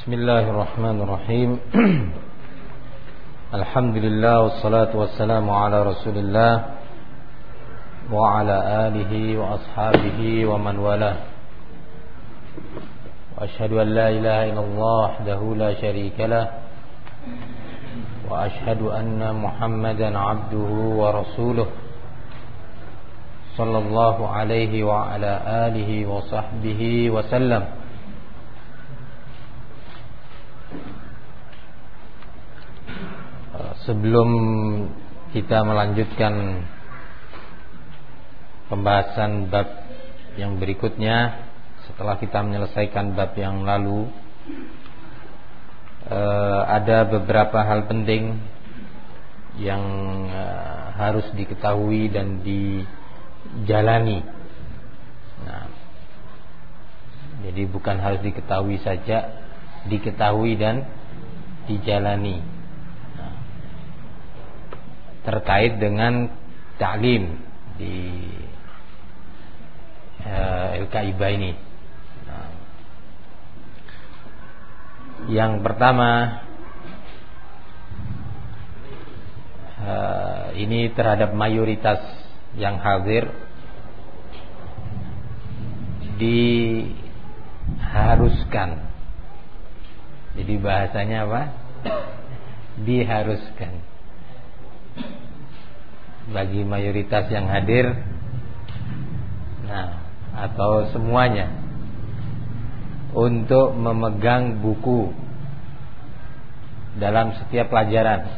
Bismillahirrahmanirrahim. Alhamdulillah wassalatu wassalamu ala Rasulillah wa ala alihi wa ashabihi wa man wala. Wa asyhadu an la ilaha illallah wahdahu la syarika lah wa asyhadu anna Muhammadan abduhu wa rasuluh sallallahu alaihi wa ala alihi wa sahbihi wa sallam. Sebelum kita melanjutkan pembahasan bab yang berikutnya, setelah kita menyelesaikan bab yang lalu, ada beberapa hal penting yang harus diketahui dan dijalani. Nah, jadi bukan harus diketahui saja, diketahui dan dijalani. Terkait dengan ta'lim di LKIBA ini. Nah, yang pertama, ini terhadap mayoritas yang hadir, diharuskan. Jadi bahasanya apa? Diharuskan bagi mayoritas yang hadir, nah, atau semuanya, untuk memegang buku dalam setiap pelajaran,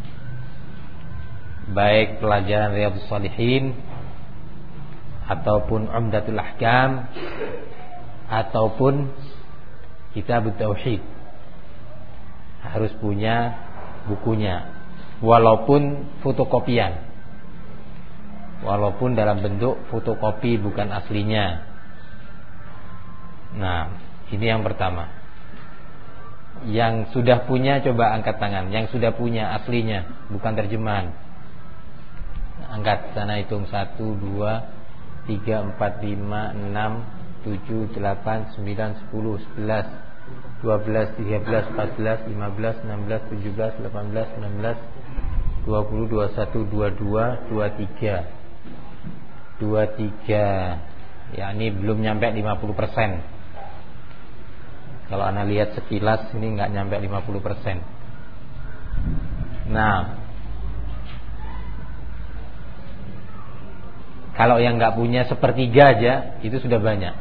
baik pelajaran Riyadhus Shalihin ataupun Umdatul Ahkam ataupun Kitabut Tauhid, harus punya bukunya, walaupun fotokopian, walaupun dalam bentuk fotokopi bukan aslinya. Nah, ini yang pertama. Yang sudah punya coba angkat tangan. Yang sudah punya aslinya, bukan terjemahan. Angkat sana, hitung 1, 2, 3, 4, 5, 6, 7, 8, 9, 10, 11, 12, 13, 14, 15, 16, 17, 18, 19, 20, 21, 22, 23. 23, ya ini belum nyampe 50%. Kalau Anda lihat sekilas ini nggak nyampe 50%. Nah, kalau yang nggak punya sepertiga aja itu sudah banyak.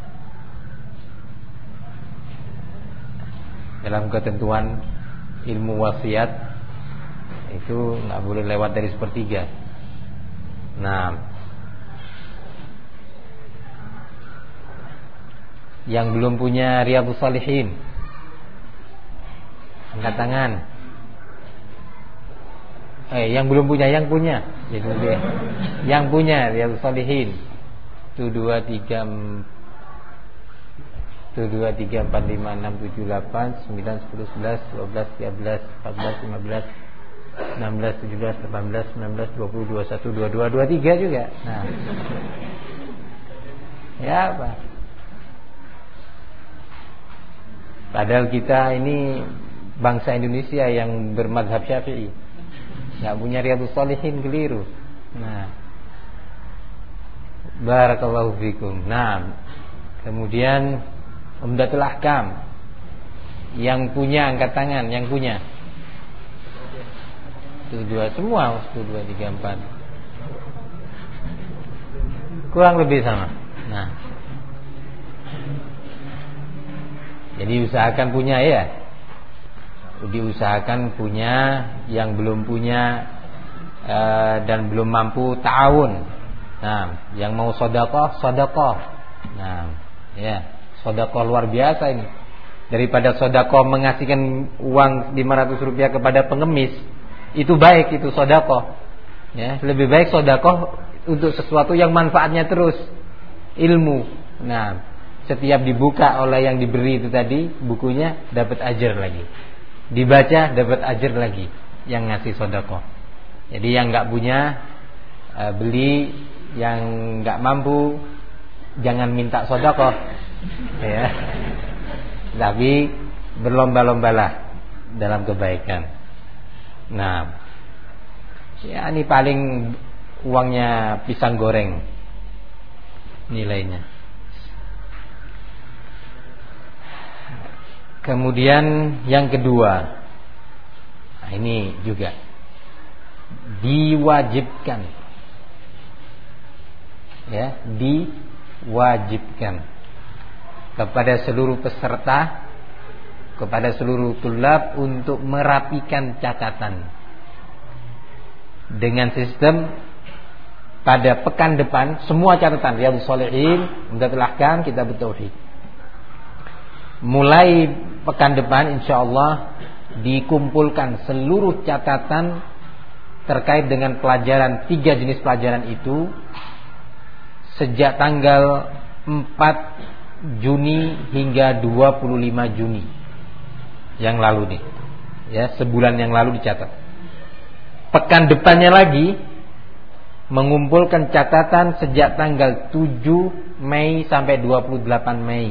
Dalam ketentuan ilmu wasiat itu nggak boleh lewat dari sepertiga. Nah, yang belum punya Riyadhus Shalihin, angkat tangan. Yang belum punya, yang punya. Yang punya Riyadhus Shalihin. 1 2 3 4 5 6 7 8 9 10 11 12 13 14 15 16 17 18 19 20 21 22 23 juga. Nah, ya apa? Padahal kita ini bangsa Indonesia yang bermadhab Syafi'i, nggak punya Riyadhus Shalihin, keliru. Nah, barakallahu fikum. Nah, kemudian Umdatul Ahkam, yang punya angkat tangan, yang punya. 1 2 semua, 1 2 3 4. Kurang lebih sama. Nah, jadi usahakan punya ya. Diusahakan punya. Yang belum punya dan belum mampu, ta'awun. Nah, yang mau sedekah, sedekah. Nah, ya, sedekah luar biasa ini. Daripada sedekah mengasihkan uang 500 rupiah kepada pengemis, itu baik, itu sedekah. Ya, lebih baik sedekah untuk sesuatu yang manfaatnya terus, ilmu. Nah, setiap dibuka oleh yang diberi itu tadi bukunya, dapat ajar lagi. Dibaca dapat ajar lagi yang ngasih sedekah. Jadi yang enggak punya beli, yang enggak mampu jangan minta sedekah. Ya. Tapi berlomba-lombalah dalam kebaikan. Nah, ya ini paling uangnya pisang goreng nilainya. Kemudian yang kedua, nah ini juga diwajibkan, ya, diwajibkan kepada seluruh peserta, kepada seluruh tulab untuk merapikan catatan dengan sistem pada pekan depan semua catatan Riyadhus Shalihin, Umdatul Ahkam, Kitab Tauhid. Mulai pekan depan insyaallah dikumpulkan seluruh catatan terkait dengan pelajaran 3 jenis pelajaran itu sejak tanggal 4 Juni hingga 25 Juni yang lalu nih. Ya, sebulan yang lalu dicatat. Pekan depannya lagi mengumpulkan catatan sejak tanggal 7 Mei sampai 28 Mei.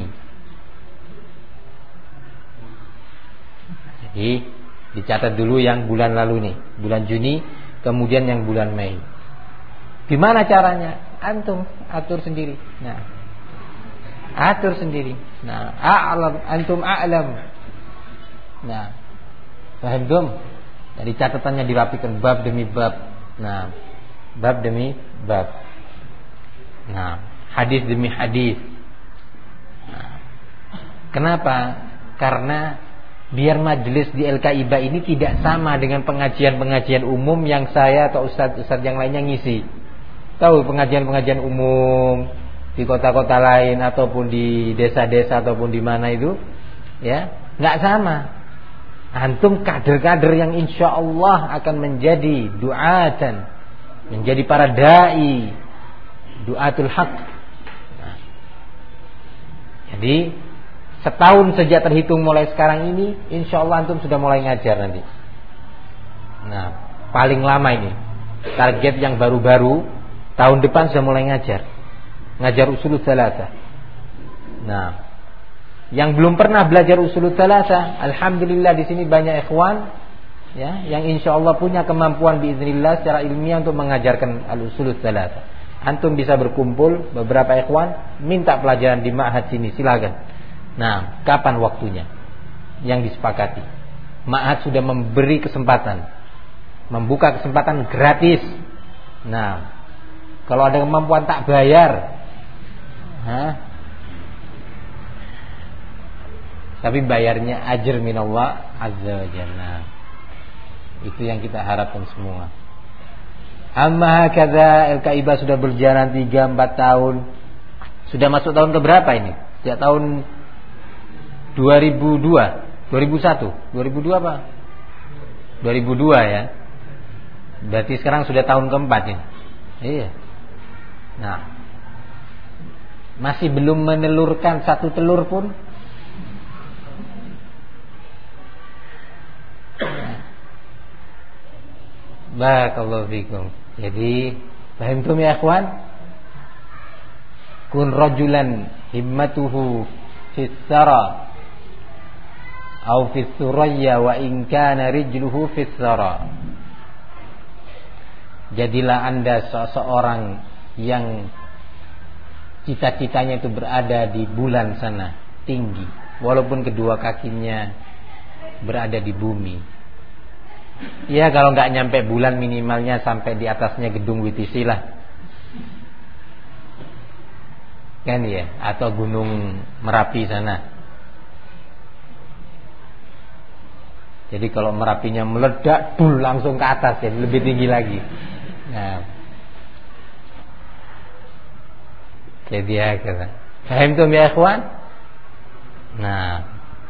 Jadi dicatat dulu yang bulan lalu nih, bulan Juni, kemudian yang bulan Mei. Gimana caranya? Antum atur sendiri. Nah, atur sendiri. Nah, antum a'lam. Nah, paham dong? Jadi catatannya dirapikan bab demi bab. Nah, bab demi bab. Nah, hadis demi hadis. Nah, kenapa? Karena biar majelis di LKIBA ini tidak sama dengan pengajian-pengajian umum yang saya atau ustadz-ustadz yang lainnya ngisi. Tahu pengajian-pengajian umum di kota-kota lain ataupun di desa-desa ataupun di mana itu, ya, nggak sama. Antum kader-kader yang insya Allah akan menjadi du'atan, menjadi para dai, du'atul haq. Nah, jadi setahun sejak terhitung mulai sekarang ini, insya Allah antum sudah mulai ngajar nanti. Nah, paling lama ini target yang baru-baru tahun depan sudah mulai ngajar usulul tsalatsa. Nah, yang belum pernah belajar usulul tsalatsa, alhamdulillah di sini banyak ikhwan, ya, yang insya Allah punya kemampuan biiznillah secara ilmiah untuk mengajarkan al-usulul tsalatsa. Antum bisa berkumpul beberapa ikhwan minta pelajaran di ma'had sini, silakan. Nah, kapan waktunya yang disepakati? Ma'had sudah memberi kesempatan, membuka kesempatan gratis. Nah, kalau ada kemampuan tak bayar, tapi bayarnya ajr minallah azza wa jalla. Itu yang kita harapkan semua. Amma hakadha LKIBA sudah berjalan 3-4 tahun. Sudah masuk tahun keberapa ini? Sejak tahun 2002 apa? 2002 ya. Berarti sekarang sudah tahun keempat ya. Iya. Nah, masih belum menelurkan satu telur pun. Barakallahu fikum. Jadi, fahimtum ya ikhwan? Kun rajulan himmatuhu fis sara au fis suraya wa in kana rijluhu fis sara. Jadilah Anda seseorang yang cita-citanya itu berada di bulan sana, tinggi, walaupun kedua kakinya berada di bumi. Ya, kalau nggak nyampe bulan minimalnya sampai di atasnya gedung WTC lah, kan ya, atau gunung Merapi sana. Jadi kalau Merapinya meledak, langsung ke atas ya, lebih tinggi lagi. Nah, jadi ya kata, paham tuh ya ikhwan? Nah,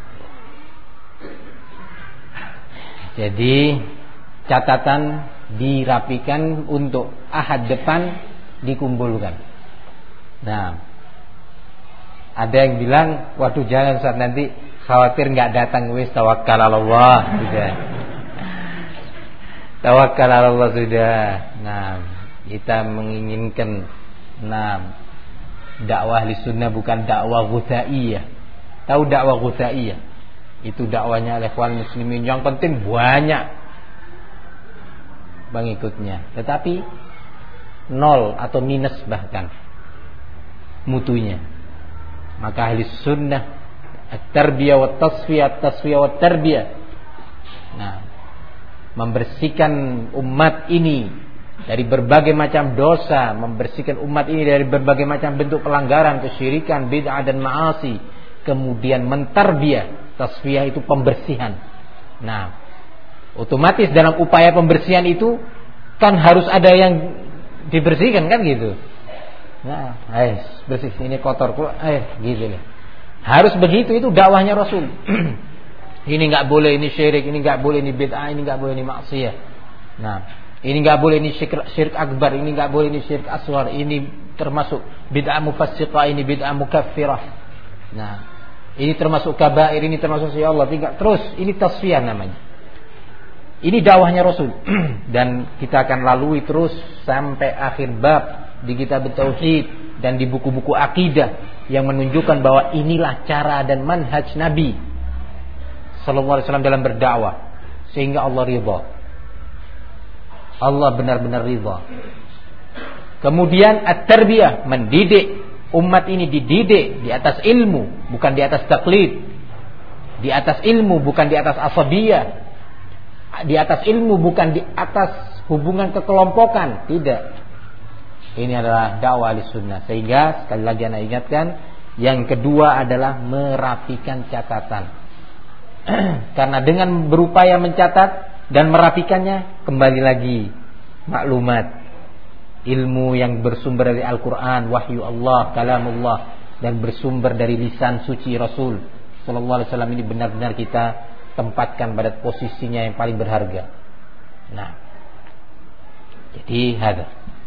jadi catatan dirapikan untuk ahad depan dikumpulkan. Nah, ada yang bilang, waduh jangan saat nanti khawatir nggak datang, wis tawakkal Allah sudah. Tawakkal Allah sudah. Nah, kita menginginkan dakwah ahli sunnah bukan dakwah ghuthaiyah. Tahu dakwah ghuthaiyah? Itu dakwanya ikhwan muslimin. Yang penting banyak pengikutnya, tetapi nol atau minus bahkan mutunya. Maka ahli sunnah at-tarbiyah wa tasfiyah, at-tasfiyah wa tarbiyah, nah, membersihkan umat ini dari berbagai macam dosa, membersihkan umat ini dari berbagai macam bentuk pelanggaran, kesyirikan, bid'ah dan ma'asi. Kemudian mentarbiyah, tasfiyah itu pembersihan. Nah, otomatis dalam upaya pembersihan itu kan harus ada yang dibersihkan kan gitu. Nah, bersih, ini kotor, gitu nih. Harus begitu, itu dakwahnya Rasul. Ini enggak boleh, ini syirik, ini enggak boleh, ini bid'ah, ini enggak boleh, ini maksiat. Nah, ini enggak boleh, ini syirik akbar, ini enggak boleh, ini syirik asghar, ini termasuk bid'ah mufassiqah, ini bid'ah mukaffirah. Nah, ini termasuk kabair, ini termasuk ya Allah, tinggal terus, ini tasfiyah namanya. Ini dakwahnya Rasul. Dan kita akan lalui terus sampai akhir bab di kitab tauhid dan di buku-buku akidah yang menunjukkan bahwa inilah cara dan manhaj Nabi sallallahu alaihi wasallam dalam berdakwah, sehingga Allah ridha. Allah benar-benar ridha. Kemudian at-tarbiyah, mendidik umat ini, dididik di atas ilmu, bukan di atas taklid. Di atas ilmu, bukan di atas asabiyah. Di atas ilmu, bukan di atas hubungan kekelompokan. Tidak. Ini adalah dakwah Ahlussunnah. Sehingga sekali lagi ana ingatkan, yang kedua adalah merapikan catatan. Karena dengan berupaya mencatat dan merapikannya, kembali lagi maklumat, ilmu yang bersumber dari Al-Quran, wahyu Allah, kalamullah, dan bersumber dari lisan suci Rasul sallallahu alaihi wasallam, ini benar-benar kita tempatkan pada posisinya yang paling berharga. Nah, jadi hadza.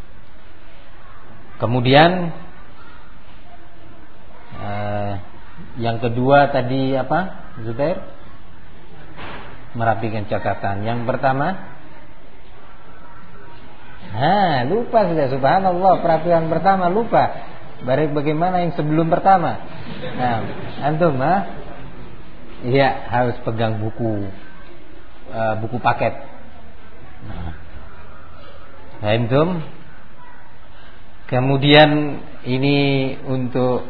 Kemudian yang kedua tadi apa, Zubair? Merapikan catatan. Yang pertama, lupa sudah, subhanallah, perapian pertama lupa. Bagaimana yang sebelum pertama? Nah, antum iya, harus pegang buku paket. Nah, antum. Kemudian ini untuk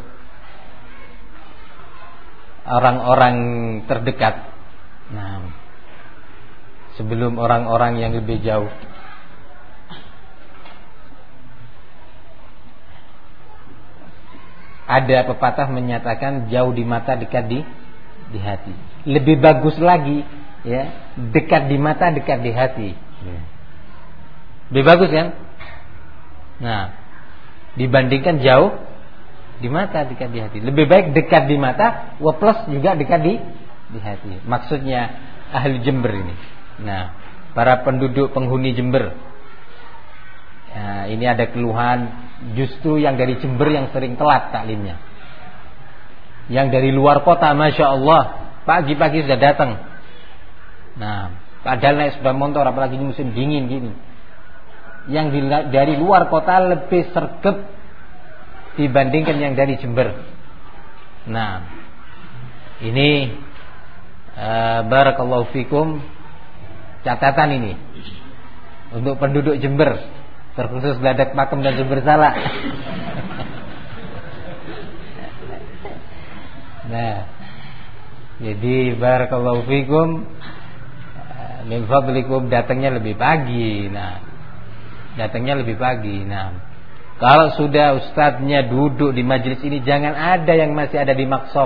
orang-orang terdekat. Nah, sebelum orang-orang yang lebih jauh. Ada pepatah menyatakan jauh di mata, dekat di hati. Lebih bagus lagi, ya, dekat di mata, dekat di hati. Lebih bagus kan? Nah, dibandingkan jauh di mata, dekat di hati. Lebih baik dekat di mata, plus juga dekat di hati. Maksudnya ahli Jember ini. Nah, para penduduk penghuni Jember. Nah, ini ada keluhan justru yang dari Jember yang sering telat taklimnya. Yang dari luar kota, masya Allah, pagi-pagi sudah datang. Nah, padahal naik sepeda motor, apalagi musim dingin gini. Yang dari luar kota lebih sergap dibandingkan yang dari Jember. Nah, ini barakallahu fikum, catatan ini untuk penduduk Jember, terkhusus Bladak Pakem dan Jember Salak. Nah, jadi barakallahu fikum, min fadlikum, datangnya lebih pagi. Nah, datangnya lebih pagi. Nah, kalau sudah ustadznya duduk di majelis ini, jangan ada yang masih ada di makshof.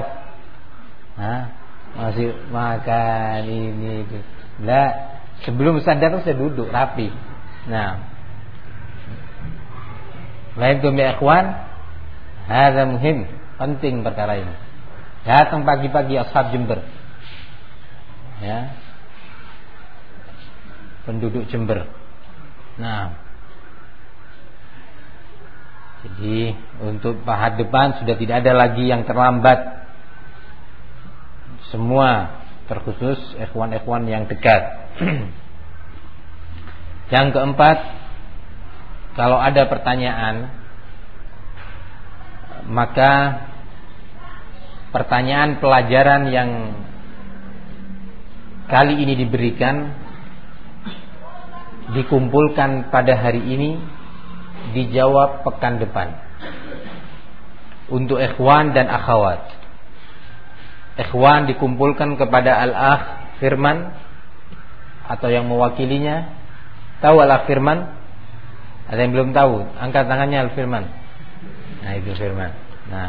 Masih makan ini itu. Lah, sebelum ustadz datang sudah duduk rapi. Nah, lain tuh ya ikhwan, hadza muhim, penting perkara ini. Datang pagi-pagi ashab Jember. Ya. Penduduk Jember. Nah, jadi untuk pahat depan sudah tidak ada lagi yang terlambat. Semua, terkhusus ikhwan-ikhwan yang dekat. Yang keempat, kalau ada pertanyaan, maka pertanyaan pelajaran yang kali ini diberikan, dikumpulkan pada hari ini, dijawab pekan depan. Untuk ikhwan dan akhwat. Ikhwan dikumpulkan kepada Al-Akh Firman atau yang mewakilinya. Tahu Al-Akh Firman? Ada yang belum tahu? Angkat tangannya Al-Firman. Nah, itu Firman. Nah,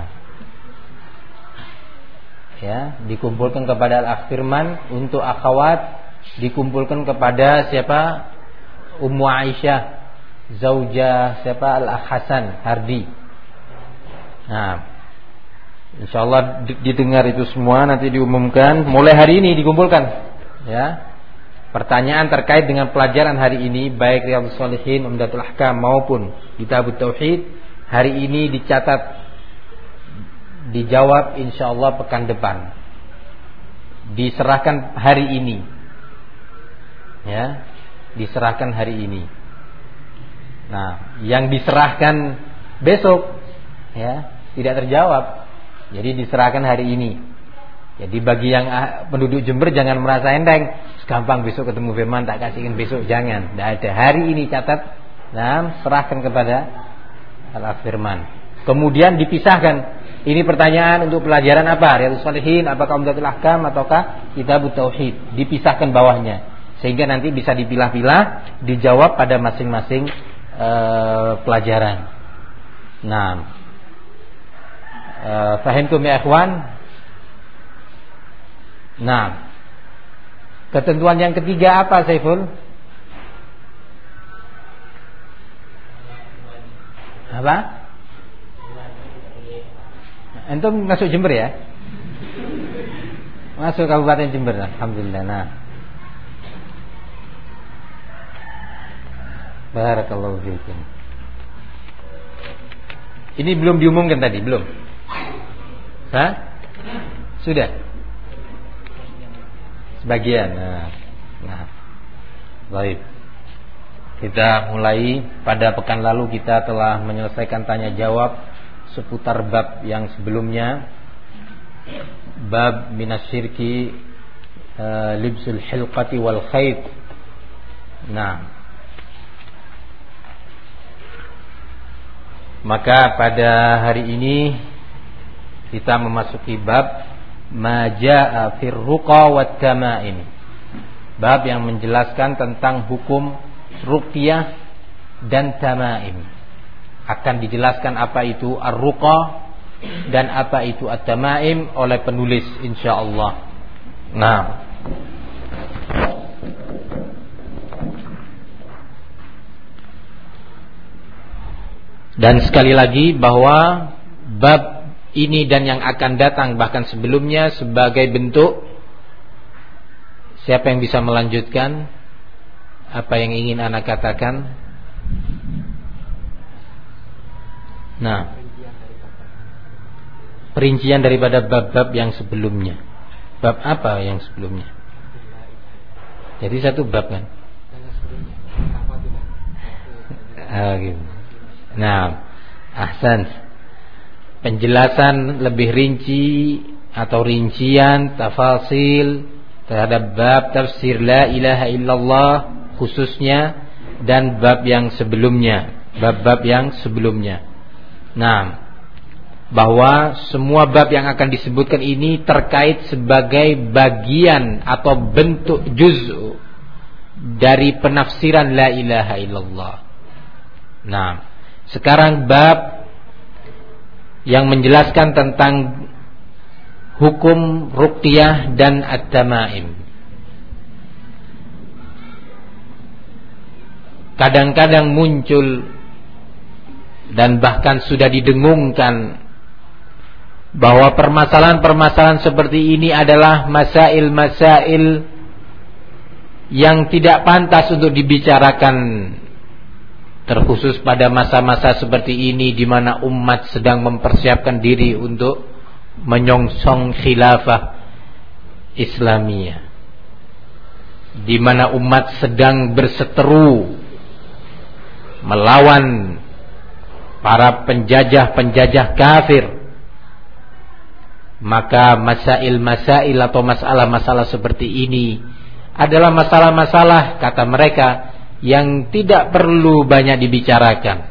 ya, dikumpulkan kepada Al-Akh Firman. Untuk akhwat dikumpulkan kepada siapa? Ummu Aisyah, zaujah siapa? Al-Akh Hasan Hardi. Nah, insyaallah didengar itu semua, nanti diumumkan. Mulai hari ini dikumpulkan, ya. Pertanyaan terkait dengan pelajaran hari ini, baik Riyadhus Shalihin, Umdatul Ahkam maupun Kitabut Tauhid, hari ini dicatat, dijawab insyaallah pekan depan. Diserahkan hari ini, ya, diserahkan hari ini. Nah, yang diserahkan besok, ya, tidak terjawab, jadi diserahkan hari ini. Jadi bagi yang penduduk Jember jangan merasa enteng, gampang besok ketemu Firman tak kasihin besok, jangan. Tidak ada, hari ini catat dan serahkan kepada Al-Akh Firman. Kemudian dipisahkan, ini pertanyaan untuk pelajaran apa? Riyadhus Shalihin, apakah Umdatul Ahkam ataukah Kitabut Tauhid? Dipisahkan bawahnya, sehingga nanti bisa dipilah-pilah, dijawab pada masing-masing pelajaran. Nah, fahimtum ya ikhwan? Nah, ketentuan yang ketiga apa, Saiful? Apa? Antum masuk Jember ya? Masuk Kabupaten Jember, alhamdulillah. Nah, barakallahu fiikum. Ini belum diumumkan tadi, belum? Hah? Sudah? Sebagian. Nah. Baik. Kita mulai. Pada pekan lalu kita telah menyelesaikan tanya jawab seputar bab yang sebelumnya. Bab minasyirki libsul hilqati wal khayt. Nah, maka pada hari ini kita memasuki bab Maja'a fir ruqa wat tamaim. Bab yang menjelaskan tentang hukum ruqyah dan tamaim. Akan dijelaskan apa itu ar-ruqa dan apa itu at-tamaim oleh penulis insyaallah. Nah, dan sekali lagi bahwa bab ini dan yang akan datang bahkan sebelumnya sebagai bentuk, siapa yang bisa melanjutkan apa yang ingin anak katakan? Nah, perincian daripada bab-bab yang sebelumnya. Bab apa yang sebelumnya? Jadi satu bab kan? Gitu. Nah, ahsan. Penjelasan lebih rinci atau rincian tafasil terhadap bab tafsir la ilaha illallah khususnya dan bab yang sebelumnya, bab-bab yang sebelumnya. Nah, bahwa semua bab yang akan disebutkan ini terkait sebagai bagian atau bentuk juz'u dari penafsiran la ilaha illallah. Nah, sekarang bab yang menjelaskan tentang hukum ruqyah dan at-tamaim. Kadang-kadang muncul dan bahkan sudah didengungkan bahwa permasalahan-permasalahan seperti ini adalah masail-masail yang tidak pantas untuk dibicarakan, terkhusus pada masa-masa seperti ini di mana umat sedang mempersiapkan diri untuk menyongsong khilafah Islamiyah, di mana umat sedang berseteru melawan para penjajah-penjajah kafir. Maka masail-masail atau masalah-masalah seperti ini adalah masalah-masalah, kata mereka, yang tidak perlu banyak dibicarakan.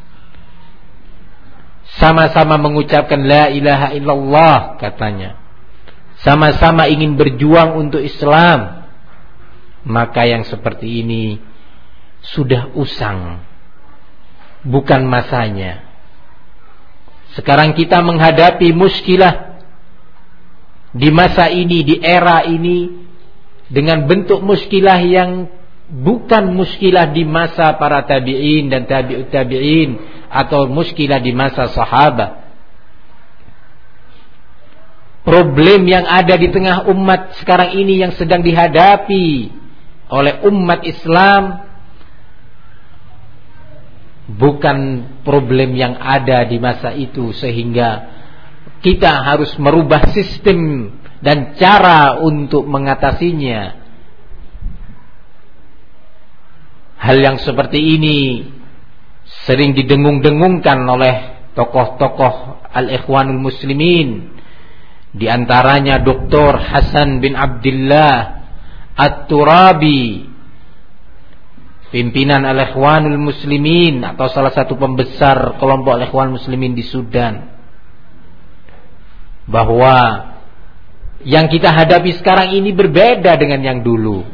Sama-sama mengucapkan la ilaha illallah, katanya. Sama-sama ingin berjuang untuk Islam. Maka yang seperti ini sudah usang, bukan masanya. Sekarang kita menghadapi muskilah di masa ini, di era ini, dengan bentuk muskilah yang bukan muskilah di masa para tabi'in dan tabi'ut tabi'in, atau muskilah di masa sahabat. Problem yang ada di tengah umat sekarang ini yang sedang dihadapi oleh umat Islam bukan problem yang ada di masa itu, sehingga kita harus merubah sistem dan cara untuk mengatasinya. Hal yang seperti ini sering didengung-dengungkan oleh tokoh-tokoh Al-Ikhwanul Muslimin, di antaranya Dr. Hasan bin Abdullah At-Turabi, pimpinan Al-Ikhwanul Muslimin atau salah satu pembesar kelompok Al-Ikhwanul Muslimin di Sudan, bahwa yang kita hadapi sekarang ini berbeda dengan yang dulu.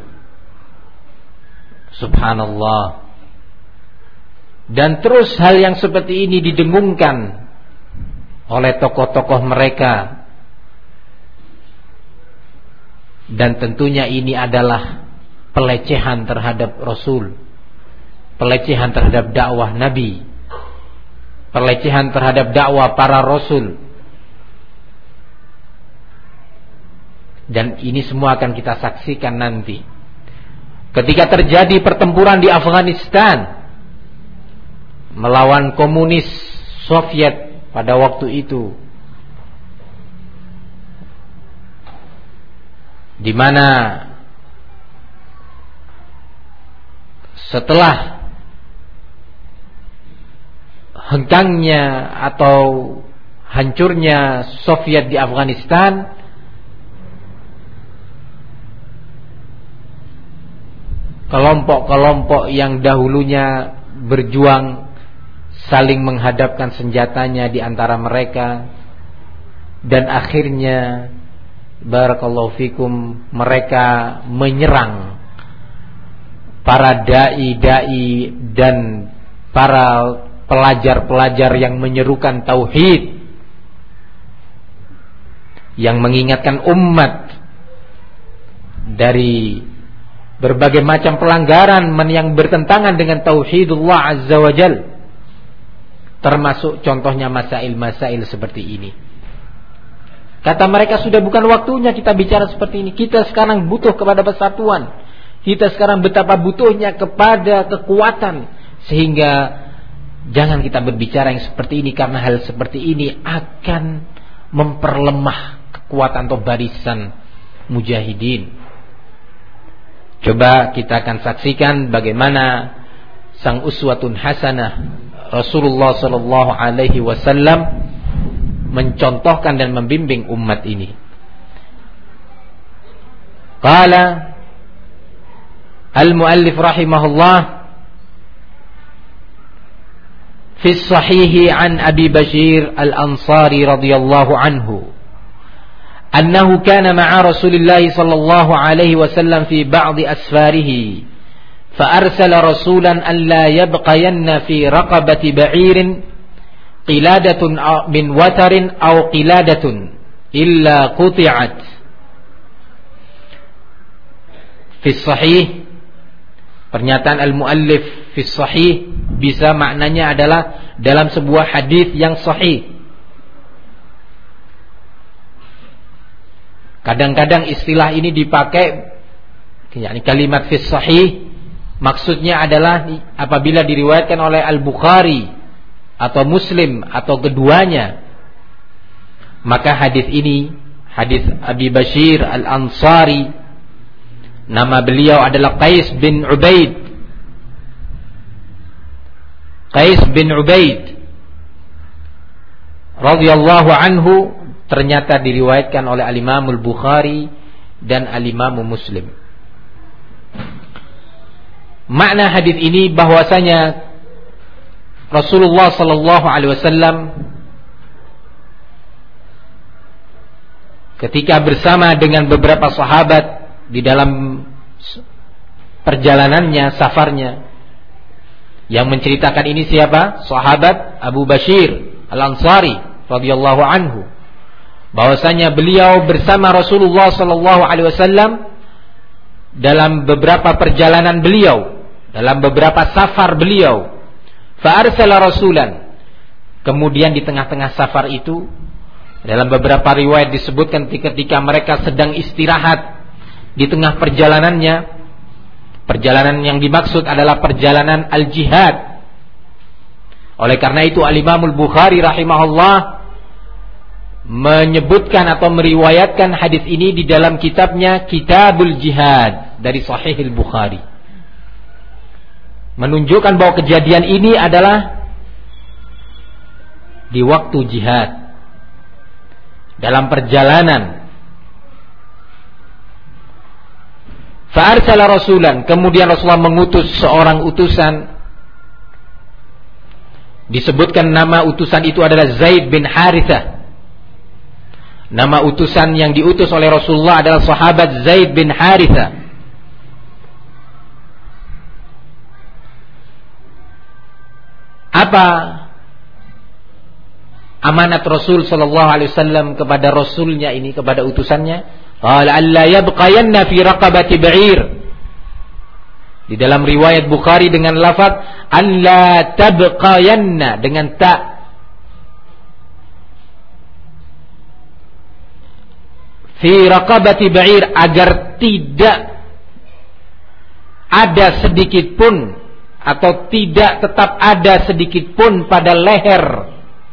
Subhanallah. Dan terus hal yang seperti ini didengungkan oleh tokoh-tokoh mereka. Dan tentunya ini adalah pelecehan terhadap Rasul, pelecehan terhadap dakwah Nabi, pelecehan terhadap dakwah para Rasul. Dan ini semua akan kita saksikan nanti ketika terjadi pertempuran di Afghanistan melawan komunis Soviet pada waktu itu, di mana setelah hengkangnya atau hancurnya Soviet di Afghanistan, kelompok-kelompok yang dahulunya berjuang saling menghadapkan senjatanya di antara mereka, dan akhirnya barakallahu fikum mereka menyerang para dai-dai dan para pelajar-pelajar yang menyerukan tauhid, yang mengingatkan umat dari berbagai macam pelanggaran yang bertentangan dengan tauhidullah azza wa jal, termasuk contohnya masail-masail seperti ini. Kata mereka, sudah bukan waktunya kita bicara seperti ini. Kita sekarang butuh kepada persatuan. Kita sekarang betapa butuhnya kepada kekuatan, sehingga jangan kita berbicara yang seperti ini, karena hal seperti ini akan memperlemah kekuatan atau barisan mujahidin. Coba kita akan saksikan bagaimana sang uswatun hasanah Rasulullah sallallahu alaihi wasallam mencontohkan dan membimbing umat ini. Qala al-muallif rahimahullah fi sahih an Abi Bashir al-Ansari radhiyallahu anhu annahu kana ma'a Rasulillah sallallahu alaihi wasallam fi ba'd asfarihi fa arsala rasulan an la yabqayanna fi raqabati ba'irin qiladatun min watarin aw qiladatun illa quti'at. Fi sahih, pernyataan al-muallif fi sahih bisa maknanya adalah dalam sebuah hadis yang sahih. Kadang-kadang istilah ini dipakai, yakni kalimat fi sahih, maksudnya adalah apabila diriwayatkan oleh Al-Bukhari atau Muslim atau keduanya, maka hadis ini hadis Abi Bashir Al-Ansari, nama beliau adalah Qais bin Ubaid. Qais bin Ubaid radhiyallahu anhu ternyata diriwayatkan oleh Al-Imam Al-Bukhari dan Al-Imam Muslim. makna hadis ini bahwasanya Rasulullah sallallahu alaihi wasallam ketika bersama dengan beberapa sahabat di dalam perjalanannya, safarnya, yang menceritakan ini siapa? Sahabat Abu Bashir Al-Ansari radhiyallahu anhu, bahwasanya beliau bersama Rasulullah sallallahu alaihi wasallam dalam beberapa perjalanan beliau, dalam beberapa safar beliau. Fa arsala rasulan, kemudian di tengah-tengah safar itu, dalam beberapa riwayat disebutkan ketika mereka sedang istirahat di tengah perjalanannya, perjalanan yang dimaksud adalah perjalanan al-jihad. Oleh karena itu Al-Imam Al-Bukhari rahimahullah menyebutkan atau meriwayatkan hadis ini di dalam kitabnya Kitabul Jihad dari Sahih Al-Bukhari, menunjukkan bahwa kejadian ini adalah di waktu jihad, dalam perjalanan. Fa'arsala rasulan, kemudian Rasulullah mengutus seorang utusan. Disebutkan nama utusan itu adalah Zaid bin Harithah. Nama utusan yang diutus oleh Rasulullah adalah sahabat Zaid bin Harithah. Apa amanat Rasul sallallahu alaihi wasallam kepada Rasulnya ini, kepada utusannya? Qala alla yabqayanna fi raqabati ba'ir. Di dalam riwayat Bukhari dengan lafaz alla tabqayanna dengan ta. Fi raqabati ba'ir, agar tidak ada sedikit pun atau tidak tetap ada sedikit pun pada leher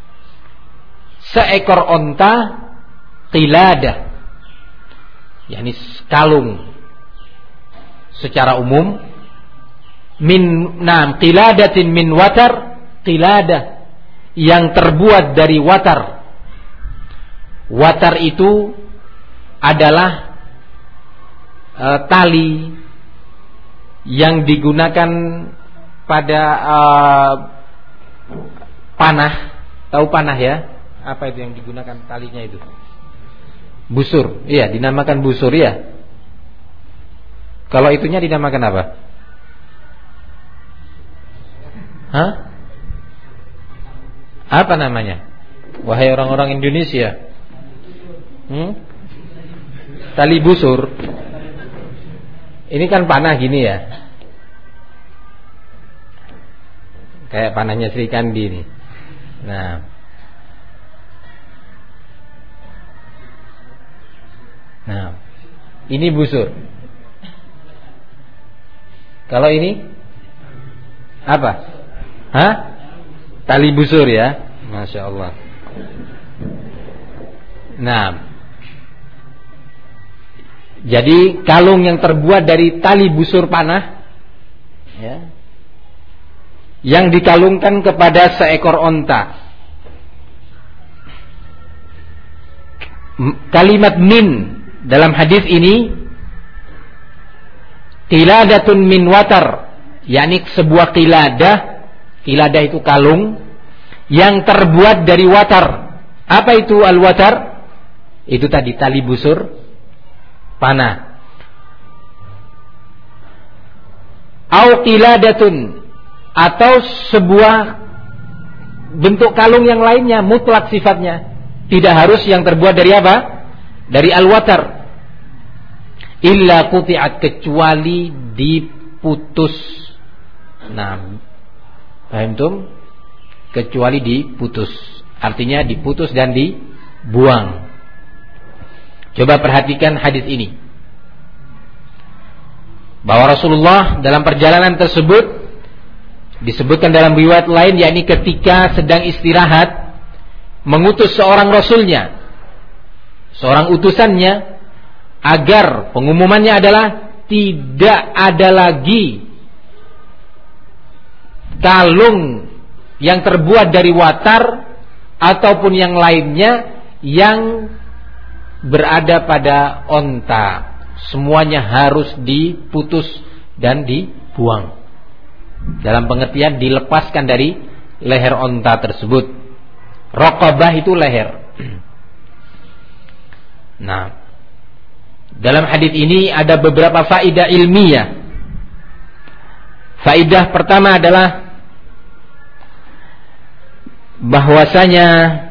seekor onta qiladah, yakni kalung secara umum, qiladatin min watar, qiladah yang terbuat dari watar. Watar itu adalah tali yang digunakan pada panah. Tahu panah ya? Apa itu yang digunakan talinya itu? Busur. Iya, dinamakan busur ya. Kalau itunya dinamakan apa? Hah? Apa namanya? Wahai orang-orang Indonesia. Tali busur. Ini kan panah gini ya, kayak panahnya Sri Kandi ini. Nah, ini busur. Kalau ini apa? Hah? Tali busur ya. Masya Allah. Nah, jadi kalung yang terbuat dari tali busur panah ya, yang dikalungkan kepada seekor onta. Kalimat min dalam hadis ini qiladatun min watar, yakni sebuah qiladah. Qiladah itu kalung yang terbuat dari watar. Apa itu al-watar? Itu tadi tali busur panah. Au qiladatun, atau sebuah bentuk kalung yang lainnya, mutlak sifatnya. Tidak harus yang terbuat dari apa? Dari al-watar. Illa quti'at, kecuali diputus. Nah, paham tum? Kecuali diputus. Artinya diputus dan dibuang. Coba perhatikan hadis ini, bahwa Rasulullah dalam perjalanan tersebut disebutkan dalam riwayat lain, yakni ketika sedang istirahat, mengutus seorang rasulnya, seorang utusannya, agar pengumumannya adalah tidak ada lagi kalung yang terbuat dari watar ataupun yang lainnya yang berada pada onta. Semuanya harus diputus dan dibuang. Dalam pengertian dilepaskan dari leher onta tersebut. Raqabah itu leher. Nah, dalam hadis ini ada beberapa faedah ilmiah. Faedah pertama adalah bahwasanya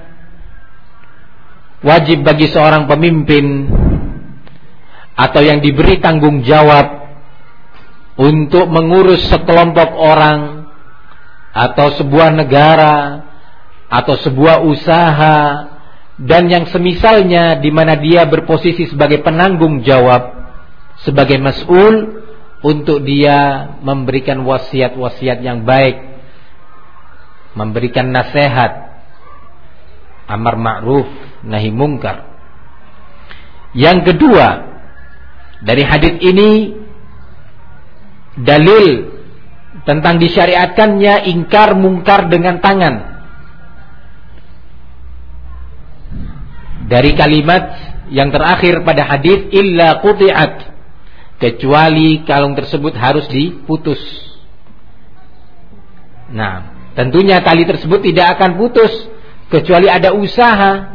wajib bagi seorang pemimpin atau yang diberi tanggung jawab untuk mengurus sekelompok orang atau sebuah negara atau sebuah usaha dan yang semisalnya, di mana dia berposisi sebagai penanggung jawab, sebagai mas'ul, untuk dia memberikan wasiat-wasiat yang baik, memberikan nasihat, amar ma'ruf, nahi mungkar. Yang kedua, dari hadis ini dalil tentang disyariatkannya ingkar mungkar dengan tangan. Dari kalimat yang terakhir pada hadis, illa quti'at, kecuali kalung tersebut harus diputus. Nah, tentunya tali tersebut tidak akan putus kecuali ada usaha,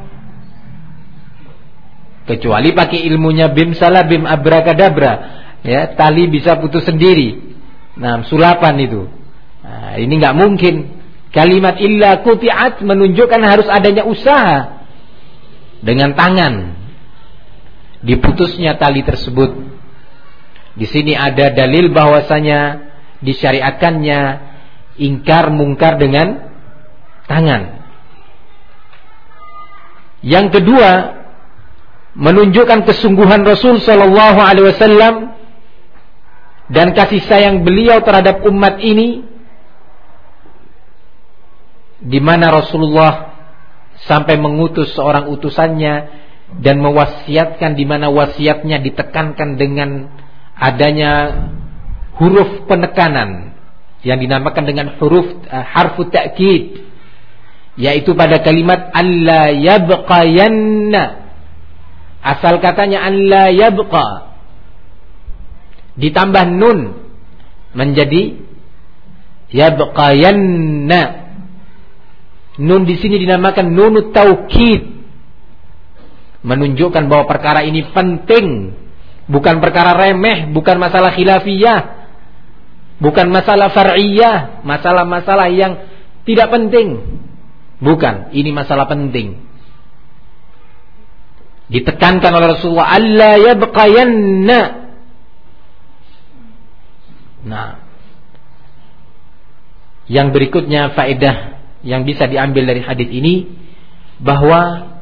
kecuali pakai ilmunya bim salah bim abrakadabra, ya, tali bisa putus sendiri. Nah, sulapan itu. Nah, ini nggak mungkin. Kalimat illa quti'at menunjukkan harus adanya usaha. Dengan tangan diputusnya tali tersebut. Di sini ada dalil bahwasanya disyariatkannya ingkar mungkar dengan tangan. Yang kedua, menunjukkan kesungguhan Rasul sallallahu alaihi wasallam dan kasih sayang beliau terhadap umat ini, di mana Rasulullah sampai mengutus seorang utusannya dan mewasiatkan, di mana wasiatnya ditekankan dengan adanya huruf penekanan yang dinamakan dengan huruf harfu ta'kid, yaitu pada kalimat alla yabqayanna. Asal katanya alla yabqa, ditambah nun menjadi yabqayanna. Nun di sini dinamakan nunut taukid, menunjukkan bahwa perkara ini penting, bukan perkara remeh, bukan masalah khilafiyah, bukan masalah far'iyah, masalah-masalah yang tidak penting. Bukan, ini masalah penting. Ditekankan oleh Rasulullah, alla yabqayanna. Nah, yang berikutnya faedah yang bisa diambil dari hadis ini, bahwa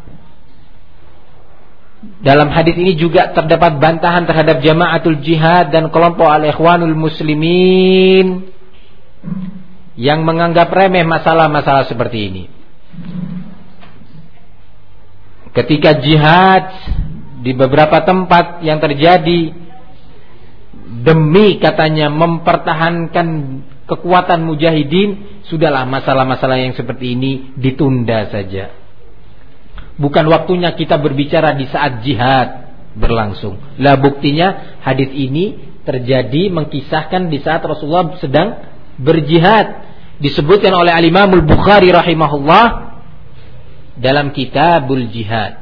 dalam hadis ini juga terdapat bantahan terhadap jamaatul jihad dan kelompok al-ikhwanul muslimin yang menganggap remeh masalah-masalah seperti ini. Ketika jihad di beberapa tempat yang terjadi demi katanya mempertahankan kekuatan mujahidin, sudahlah masalah-masalah yang seperti ini ditunda saja. Bukan waktunya kita berbicara di saat jihad berlangsung. Lah buktinya hadis ini terjadi, mengkisahkan di saat Rasulullah sedang berjihad. Disebutkan oleh Al-Imam Al-Bukhari rahimahullah dalam Kitabul Jihad.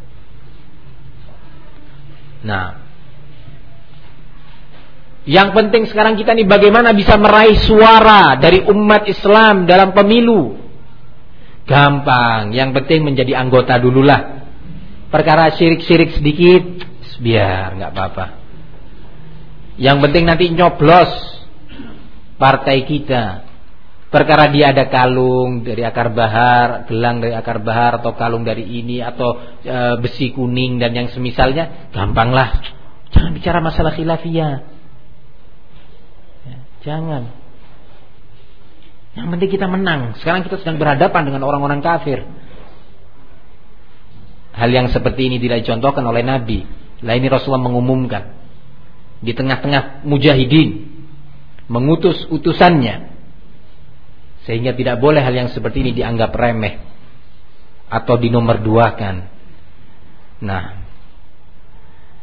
Nah, yang penting sekarang kita nih bagaimana bisa meraih suara dari umat Islam dalam pemilu. Gampang, yang penting menjadi anggota dululah. Perkara syirik-syirik sedikit, biar nggak apa-apa. Yang penting nanti nyoblos partai kita. Perkara dia ada kalung dari akar bahar, gelang dari akar bahar, atau kalung dari ini, atau besi kuning dan yang semisalnya, gampanglah. Jangan bicara masalah khilafiyah. Jangan. Yang penting kita menang. Sekarang kita sedang berhadapan dengan orang-orang kafir. Hal yang seperti ini tidak dicontohkan oleh Nabi. Lah ini Rasulullah mengumumkan di tengah-tengah mujahidin, mengutus utusannya, sehingga tidak boleh hal yang seperti ini dianggap remeh atau dinomorduakan. Nah,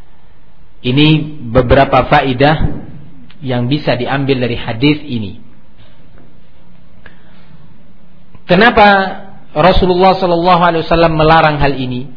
ini beberapa faedah yang bisa diambil dari hadis ini. Kenapa Rasulullah SAW melarang hal ini?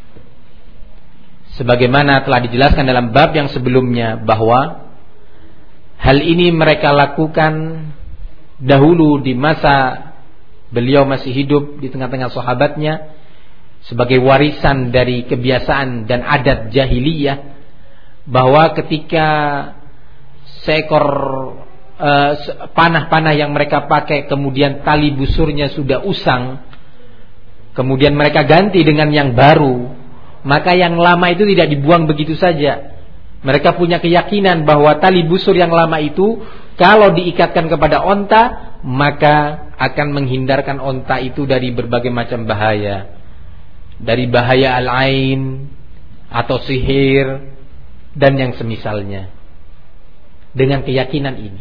Sebagaimana telah dijelaskan dalam bab yang sebelumnya, bahwa hal ini mereka lakukan dahulu di masa beliau masih hidup di tengah-tengah sahabatnya, sebagai warisan dari kebiasaan dan adat jahiliyah, bahwa ketika seekor panah-panah yang mereka pakai kemudian tali busurnya sudah usang, kemudian mereka ganti dengan yang baru, maka yang lama itu tidak dibuang begitu saja. Mereka punya keyakinan bahwa tali busur yang lama itu kalau diikatkan kepada onta, maka akan menghindarkan onta itu dari berbagai macam bahaya, dari bahaya al-ain atau sihir dan yang semisalnya. Dengan keyakinan ini,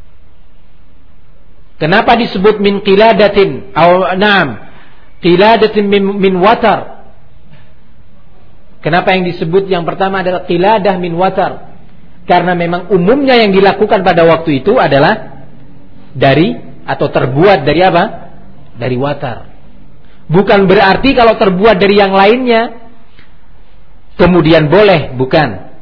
kenapa disebut min qiladatin qiladatin min watar? Kenapa yang disebut yang pertama adalah qiladah min watar? Karena memang umumnya yang dilakukan pada waktu itu adalah dari atau terbuat dari apa? Dari watar. Bukan berarti kalau terbuat dari yang lainnya kemudian boleh, bukan.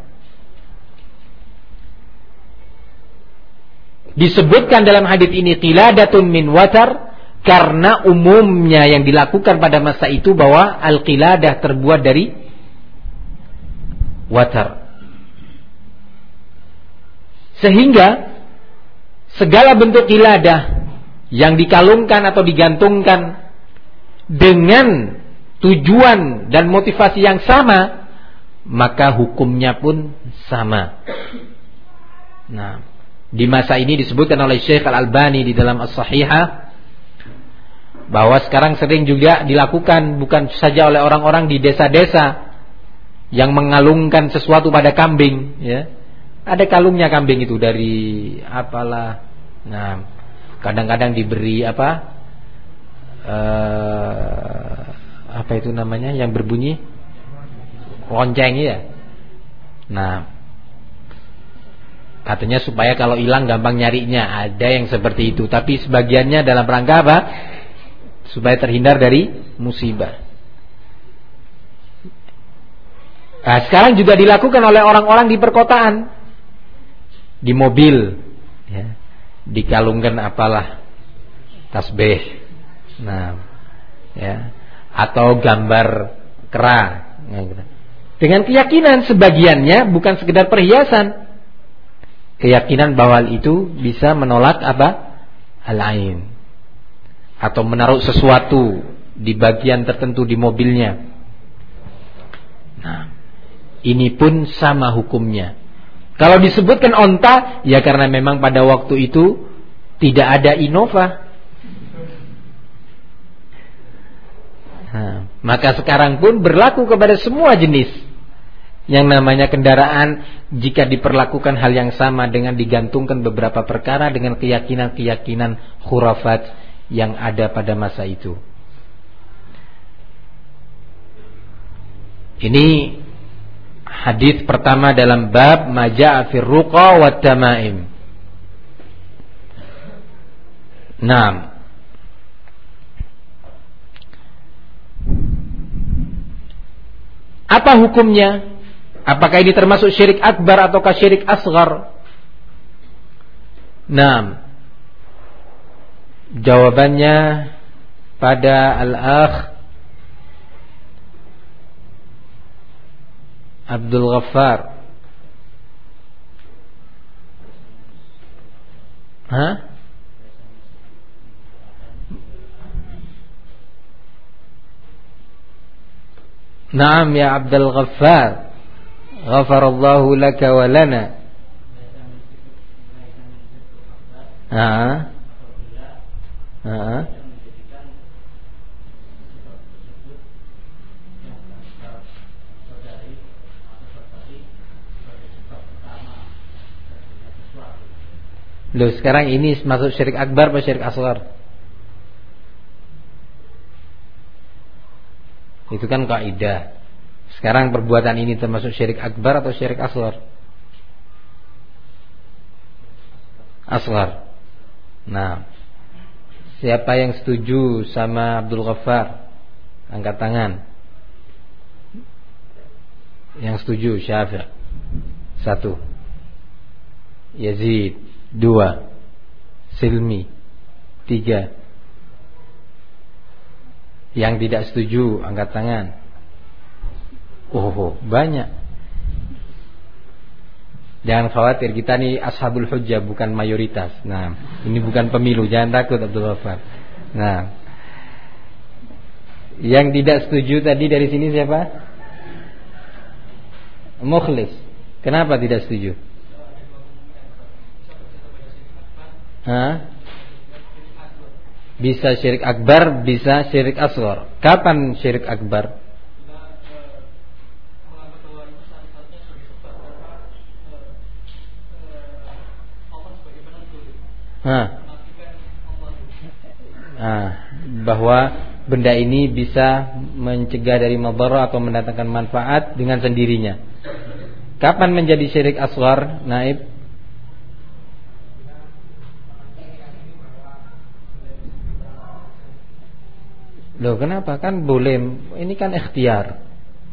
Disebutkan dalam hadits ini qiladatun min watar karena umumnya yang dilakukan pada masa itu bahwa al-qiladah terbuat dari watar. Sehingga segala bentuk qiladah yang dikalungkan atau digantungkan dengan tujuan dan motivasi yang sama, maka hukumnya pun sama. Nah, di masa ini disebutkan oleh Syekh Al-Albani di dalam As-Sahihah bahwa sekarang sering juga dilakukan bukan saja oleh orang-orang di desa-desa yang mengalungkan sesuatu pada kambing, ya. Ada kalungnya kambing itu dari apalah. Nah, kadang-kadang diberi apa itu namanya yang berbunyi lonceng, ya. Nah, katanya supaya kalau hilang gampang nyarinya. Ada yang seperti itu. Tapi sebagiannya dalam rangka apa? Supaya terhindar dari musibah. Nah, sekarang juga dilakukan oleh orang-orang di perkotaan. Di mobil, ya, dikalungkan apalah tasbih. Nah, ya, atau gambar kera. Dengan keyakinan sebagiannya bukan sekedar perhiasan, keyakinan bahwa itu bisa menolak apa? Al-ain, atau menaruh sesuatu di bagian tertentu di mobilnya. Nah, ini pun sama hukumnya. Kalau disebutkan onta, ya karena memang pada waktu itu tidak ada Innova. Nah, maka sekarang pun berlaku kepada semua jenis yang namanya kendaraan, jika diperlakukan hal yang sama dengan digantungkan beberapa perkara dengan keyakinan-keyakinan khurafat yang ada pada masa itu. Ini hadis pertama dalam bab maja'a fir ruqa wat tamaim. Naam. Apa hukumnya? Apakah ini termasuk syirik akbar ataukah syirik asghar? Naam. Jawabannya pada al-akh Abdul Ghaffar. Naam ya Abdul Ghaffar. Ghafarallahu laka wa lana. Loh, sekarang ini masuk syirik akbar atau syirik asghar? Itu kan kaidah. Sekarang perbuatan ini termasuk syirik akbar atau syirik asghar? Asghar. Nah, Siapa yang setuju sama Abdul Ghaffar? Angkat tangan. Yang setuju Syafi'. 1. Yazid. 2. Silmi. 3. Yang tidak setuju angkat tangan. Oh, banyak. Jangan khawatir, kita nih ashabul hujjah, bukan mayoritas. Nah, ini bukan pemilu, jangan takut Abdul Ghaffar. Nah, yang tidak setuju tadi dari sini siapa? Mukhlis. Kenapa tidak setuju? Bisa syirik akbar, bisa syirik asghar. Kapan syirik akbar? Bahwa benda ini bisa mencegah dari madharah atau mendatangkan manfaat dengan sendirinya. Kapan menjadi syirik asghar, Naib? Loh, kenapa? Kan boleh. Ini kan ikhtiar.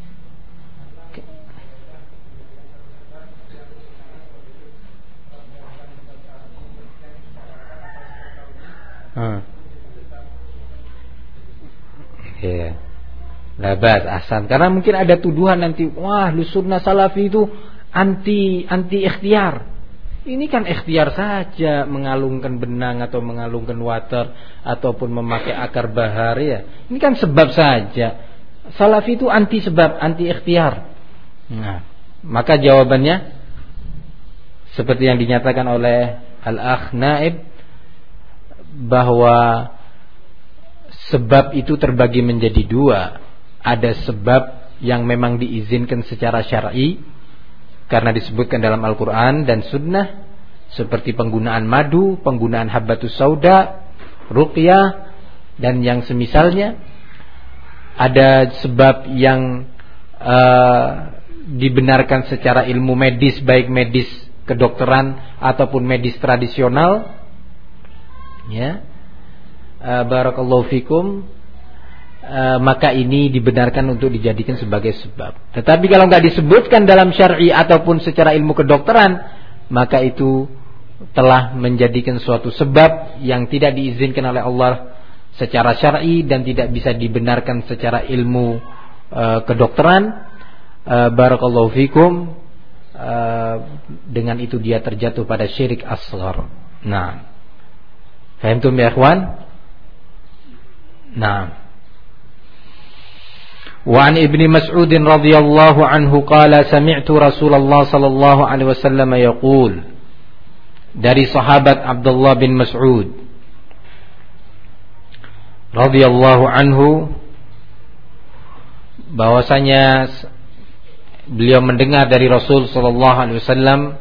Ya. Labas ahsan. Karena mungkin ada tuduhan nanti, wah, Sunnah Salafi itu anti ikhtiar. Ini kan ikhtiar saja, mengalungkan benang atau mengalungkan water ataupun memakai akar bahar ya. Ini kan sebab saja. Salafi itu anti sebab, anti ikhtiar. Nah, maka jawabannya seperti yang dinyatakan oleh Al-Akh Naib, bahwa sebab itu terbagi menjadi 2. Ada sebab yang memang diizinkan secara syar'i karena disebutkan dalam Al-Quran dan Sunnah, seperti penggunaan madu, penggunaan habbatus sauda, ruqyah dan yang semisalnya. Ada sebab yang dibenarkan secara ilmu medis, baik medis kedokteran ataupun medis tradisional. Ya, barakallahu fikum. Maka ini dibenarkan untuk dijadikan sebagai sebab. Tetapi kalau nggak disebutkan dalam syar'i ataupun secara ilmu kedokteran, maka itu telah menjadikan suatu sebab yang tidak diizinkan oleh Allah secara syar'i dan tidak bisa dibenarkan secara ilmu kedokteran. Barakallahu fikum. Dengan itu dia terjatuh pada syirik asghar. Nah, fahimtum ya ikhwan? Nah, wa an Ibnu Mas'ud radhiyallahu anhu qala sami'tu Rasulullah sallallahu alaihi wasallam yaqul, dari sahabat Abdullah bin Mas'ud radhiyallahu anhu, bahwasanya beliau mendengar dari Rasul sallallahu alaihi wasallam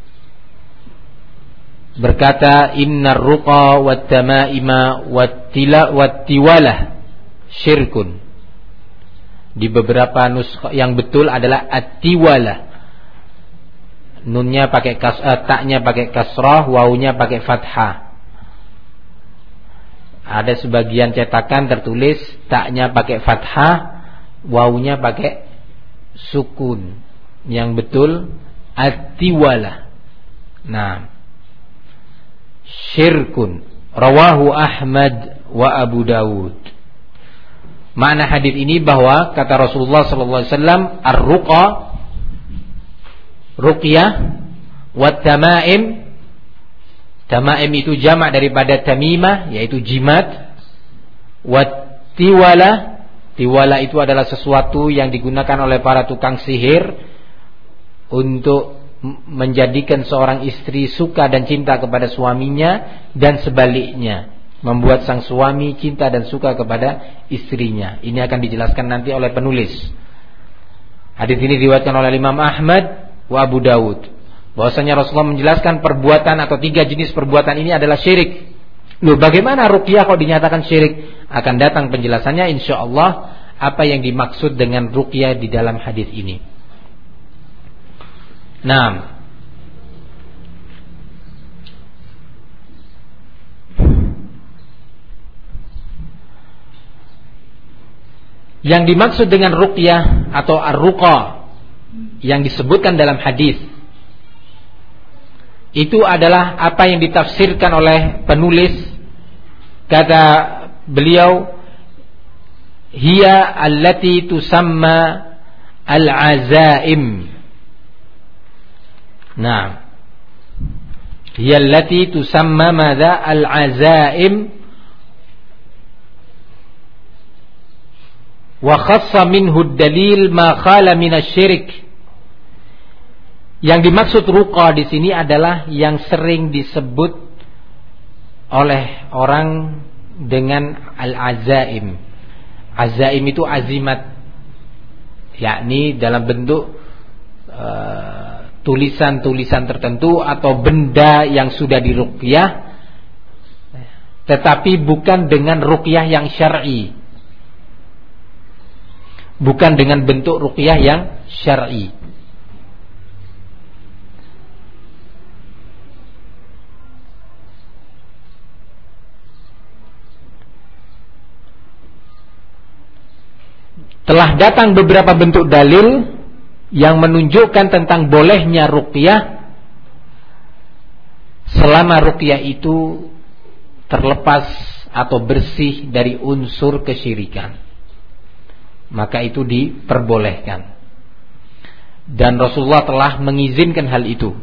berkata, innar ruqa wat tamaima wat tiwalah syirkun. Di beberapa nuskha yang betul adalah at-tiwalah. Nunnya pakai taknya pakai kasrah, wawunya pakai fathah. Ada sebagian cetakan tertulis taknya pakai fathah, wawunya pakai sukun. Yang betul at-tiwalah. Nah, syirkun. Rawahu Ahmad wa Abu Dawud. Makna hadis ini bahwa kata Rasulullah sallallahu alaihi wasallam, ar-ruqa, ruqyah, wat tamaim. Tamaim itu jamak daripada tamimah, yaitu jimat. Wat tiwala, tiwala itu adalah sesuatu yang digunakan oleh para tukang sihir untuk menjadikan seorang istri suka dan cinta kepada suaminya dan sebaliknya, membuat sang suami cinta dan suka kepada istrinya. Ini akan dijelaskan nanti oleh penulis. Hadis ini diriwayatkan oleh Imam Ahmad wa Abu Dawud. Bahwasanya Rasulullah menjelaskan perbuatan atau 3 jenis perbuatan ini adalah syirik. Loh, bagaimana ruqyah kok dinyatakan syirik? Akan datang penjelasannya insyaallah apa yang dimaksud dengan ruqyah di dalam hadis ini. Nah, Yang dimaksud dengan ruqyah atau ar-ruqa yang disebutkan dalam hadis itu adalah apa yang ditafsirkan oleh penulis. Kata beliau, hiya allati tusamma al-azaim. Nah, hiya allati tusamma madza al-azaim wa khassa minhu ad-dalil ma khala min asy-syirik. Yang dimaksud ruqa di sini adalah yang sering disebut oleh orang dengan al-azaim. Azaim itu azimat, yakni dalam bentuk tulisan-tulisan tertentu atau benda yang sudah diruqyah, tetapi bukan dengan ruqyah yang syar'i, bukan dengan bentuk ruqyah yang syar'i. Telah datang beberapa bentuk dalil yang menunjukkan tentang bolehnya ruqyah selama ruqyah itu terlepas atau bersih dari unsur kesyirikan. Maka itu diperbolehkan. Dan Rasulullah telah mengizinkan hal itu.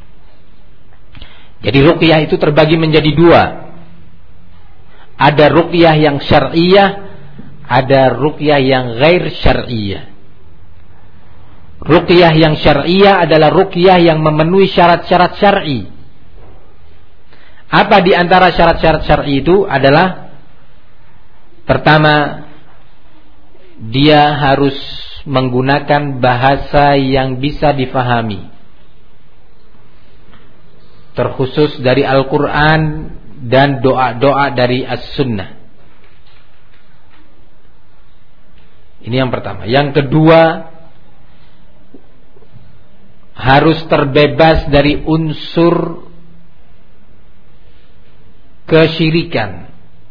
Jadi ruqyah itu terbagi menjadi dua. Ada ruqyah yang syar'iyah, ada ruqyah yang ghair syar'iyah. Ruqyah yang syar'iyah adalah ruqyah yang memenuhi syarat-syarat syar'i. Apa di antara syarat-syarat syar'i itu adalah, pertama, dia harus menggunakan bahasa yang bisa difahami, terkhusus dari Al-Quran dan doa-doa dari As-Sunnah. Ini yang pertama. Yang kedua, harus terbebas dari unsur kesyirikan.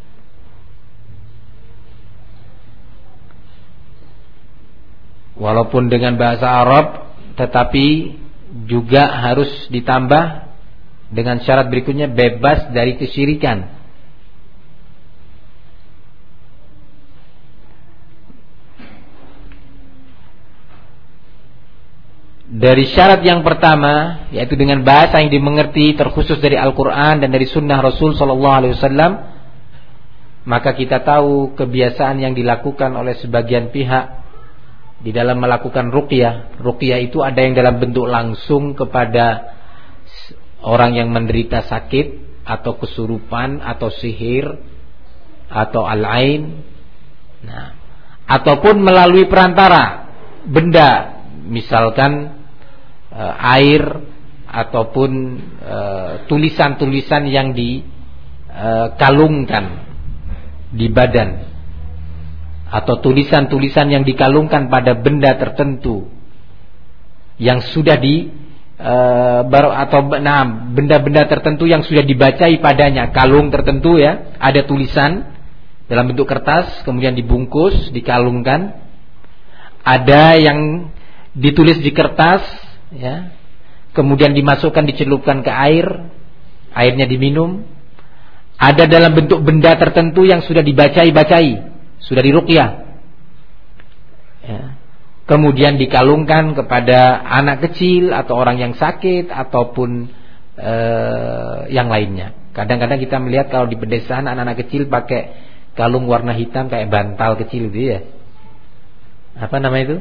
Walaupun dengan bahasa Arab, tetapi juga harus ditambah dengan syarat berikutnya, bebas dari kesyirikan. Dari syarat yang pertama, yaitu dengan bahasa yang dimengerti, terkhusus dari Al-Quran dan dari Sunnah Rasul SAW, maka kita tahu kebiasaan yang dilakukan oleh sebagian pihak di dalam melakukan ruqyah. Ruqyah itu ada yang dalam bentuk langsung kepada orang yang menderita sakit atau kesurupan atau sihir atau al-ain. Nah, ataupun melalui perantara benda, misalkan air ataupun tulisan-tulisan yang dikalungkan di badan, atau tulisan-tulisan yang dikalungkan pada benda tertentu yang sudah benda-benda tertentu yang sudah dibacai padanya, kalung tertentu ya, ada tulisan dalam bentuk kertas, kemudian dibungkus, dikalungkan. Ada yang ditulis di kertas ya, kemudian dimasukkan, dicelupkan ke air, airnya diminum. Ada dalam bentuk benda tertentu yang sudah dibacai-bacai, sudah diruqyah ya. Kemudian dikalungkan kepada anak kecil atau orang yang sakit ataupun yang lainnya. Kadang-kadang kita melihat kalau di pedesaan anak-anak kecil pakai kalung warna hitam kayak bantal kecil gitu ya. Apa nama itu?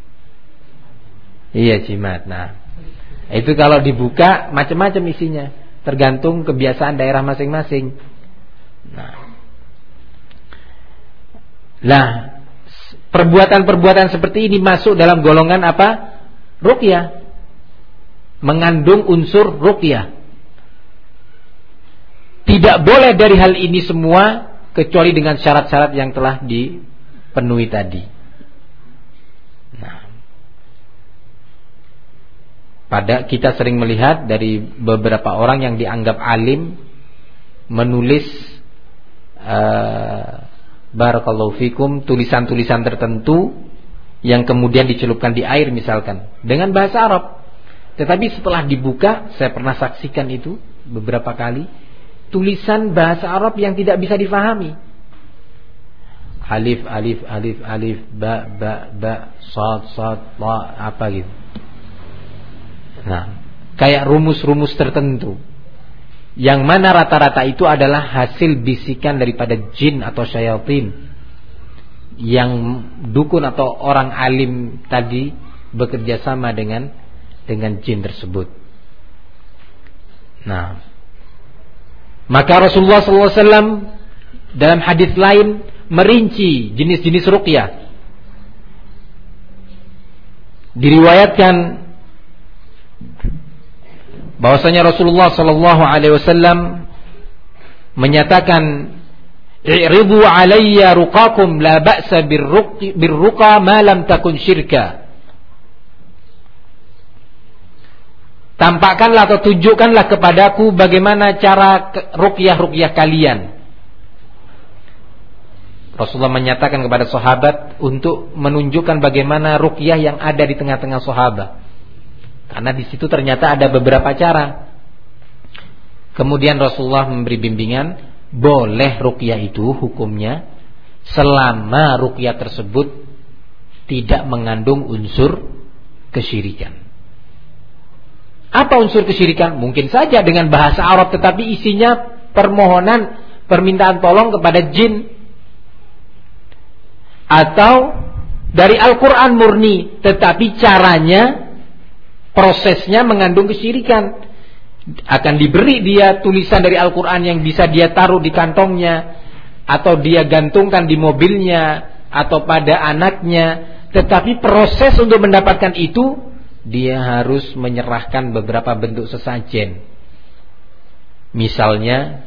Iya, jimat. Nah, itu kalau dibuka macam-macam isinya, tergantung kebiasaan daerah masing-masing. Nah, perbuatan-perbuatan seperti ini masuk dalam golongan apa? Ruqyah. Mengandung unsur ruqyah. Tidak boleh dari hal ini semua kecuali dengan syarat-syarat yang telah dipenuhi tadi. Kita sering melihat dari beberapa orang yang dianggap alim menulis barakallahu fikum, tulisan-tulisan tertentu yang kemudian dicelupkan di air misalkan dengan bahasa Arab. Tetapi setelah dibuka, saya pernah saksikan itu beberapa kali, tulisan bahasa Arab yang tidak bisa difahami. Alif, alif, alif, alif, ba, ba, ba, sad, sad, ta, apa gitu. Nah, kayak rumus-rumus tertentu, yang mana rata-rata itu adalah hasil bisikan daripada jin atau syaitan, yang dukun atau orang alim tadi bekerja sama dengan jin tersebut. Nah, maka Rasulullah SAW dalam hadis lain merinci jenis-jenis ruqyah. Diriwayatkan bahwasanya Rasulullah SAW menyatakan, "I'ridu 'alayya ruqakum la ba'sa birruqa ma lam takun syirka." Tampakkanlah atau tunjukkanlah kepadaku bagaimana cara ruqyah kalian. Rasulullah menyatakan kepada sahabat untuk menunjukkan bagaimana ruqyah yang ada di tengah-tengah sahabat. Karena di situ ternyata ada beberapa cara. Kemudian Rasulullah memberi bimbingan, boleh ruqyah itu hukumnya selama ruqyah tersebut tidak mengandung unsur kesyirikan. Apa unsur kesyirikan? Mungkin saja dengan bahasa Arab tetapi isinya permohonan, permintaan tolong kepada jin, atau dari Al-Quran murni tetapi caranya, prosesnya mengandung kesyirikan. Akan diberi dia tulisan dari Al-Quran yang bisa dia taruh di kantongnya, atau dia gantungkan di mobilnya, atau pada anaknya. Tetapi proses untuk mendapatkan itu, dia harus menyerahkan beberapa bentuk sesajen. Misalnya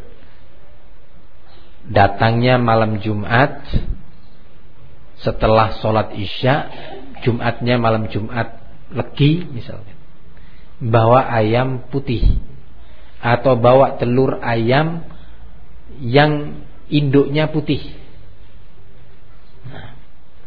datangnya malam Jumat setelah sholat Isya, Jumatnya malam Jumat Legi misalnya, bawa ayam putih atau bawa telur ayam yang induknya putih. Nah,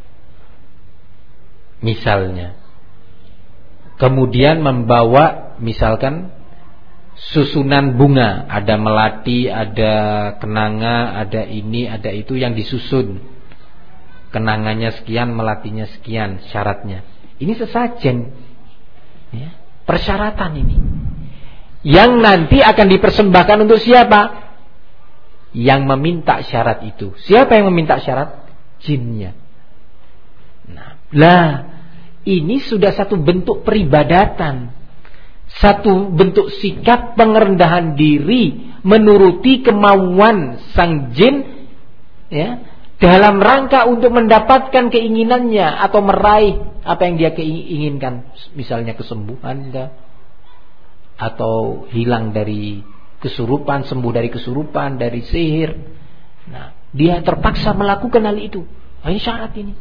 misalnya, kemudian membawa misalkan susunan bunga, ada melati, ada kenanga, ada ini, ada itu yang disusun. Kenangannya sekian, melatinya sekian, syaratnya. Ini sesajen, ya, persyaratan ini, yang nanti akan dipersembahkan untuk siapa? Yang meminta syarat itu. Siapa yang meminta syarat? Jinnya. Nah, ini sudah satu bentuk peribadatan, satu bentuk sikap pengerendahan diri, menuruti kemauan sang jin, ya, dalam rangka untuk mendapatkan keinginannya atau meraih apa yang dia inginkan, misalnya kesembuhan atau hilang dari kesurupan, sembuh dari kesurupan, dari sihir. Nah, dia terpaksa melakukan hal itu. Ini syarat ini.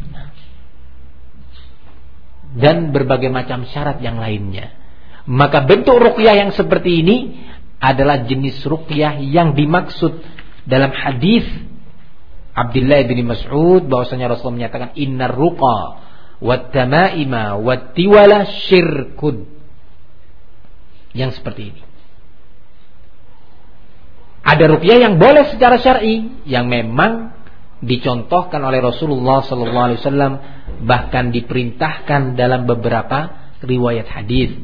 Dan berbagai macam syarat yang lainnya. Maka bentuk ruqyah yang seperti ini adalah jenis ruqyah yang dimaksud dalam hadis Abdullah bin Mas'ud, bahwasanya Rasulullah menyatakan, innar ruqa wat tamaima wat tiwala syirkun. Yang seperti ini. Ada ruqyah yang boleh secara syar'i, yang memang dicontohkan oleh Rasulullah SAW, bahkan diperintahkan dalam beberapa riwayat hadis.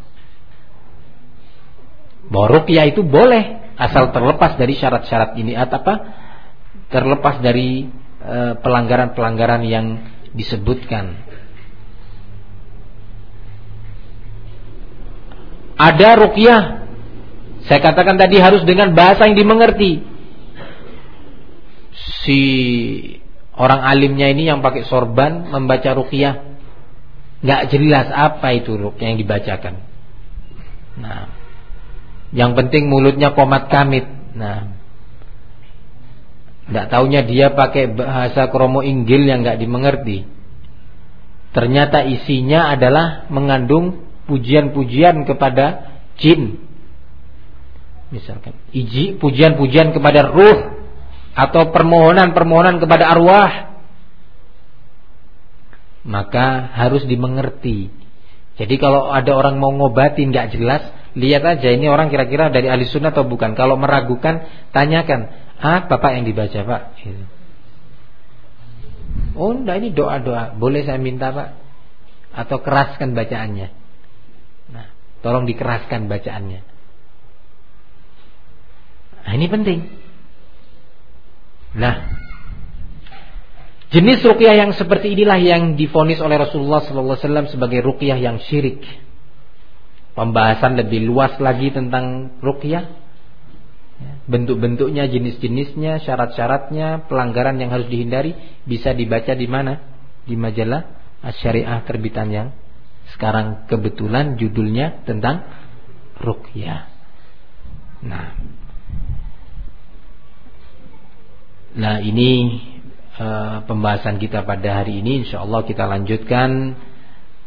Bahwa ruqyah itu boleh asal terlepas dari syarat-syarat ini, atau apa? Terlepas dari pelanggaran-pelanggaran yang disebutkan. Ada ruqyah, saya katakan tadi, harus dengan bahasa yang dimengerti. Si orang alimnya ini yang pakai sorban membaca ruqyah, gak jelas apa itu ruqyah yang dibacakan. Nah, yang penting mulutnya komat kamit. Nah, gak taunya dia pakai bahasa kromo inggil yang gak dimengerti. Ternyata isinya adalah mengandung pujian-pujian kepada jin, misalkan pujian-pujian kepada ruh, atau permohonan-permohonan kepada arwah, maka harus dimengerti. Jadi kalau ada orang mau ngobatin gak jelas, lihat aja ini orang kira-kira dari ahli sunnah atau bukan. Kalau meragukan, tanyakan, Pak yang dibaca Pak? Gitu. Oh enggak, ini doa-doa. Boleh saya minta Pak? Atau keraskan bacaannya. Nah, tolong dikeraskan bacaannya. Nah, ini penting. Nah, jenis ruqyah yang seperti inilah yang divonis oleh Rasulullah SAW sebagai ruqyah yang syirik. Pembahasan lebih luas lagi tentang ruqyah, bentuk-bentuknya, jenis-jenisnya, syarat-syaratnya, pelanggaran yang harus dihindari, bisa dibaca di mana? Di majalah Asy-Syariah terbitan yang sekarang kebetulan judulnya tentang ruqyah. Nah ini pembahasan kita pada hari ini. InsyaAllah kita lanjutkan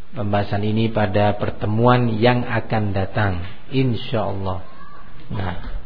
pembahasan ini pada pertemuan yang akan datang, InsyaAllah. Nah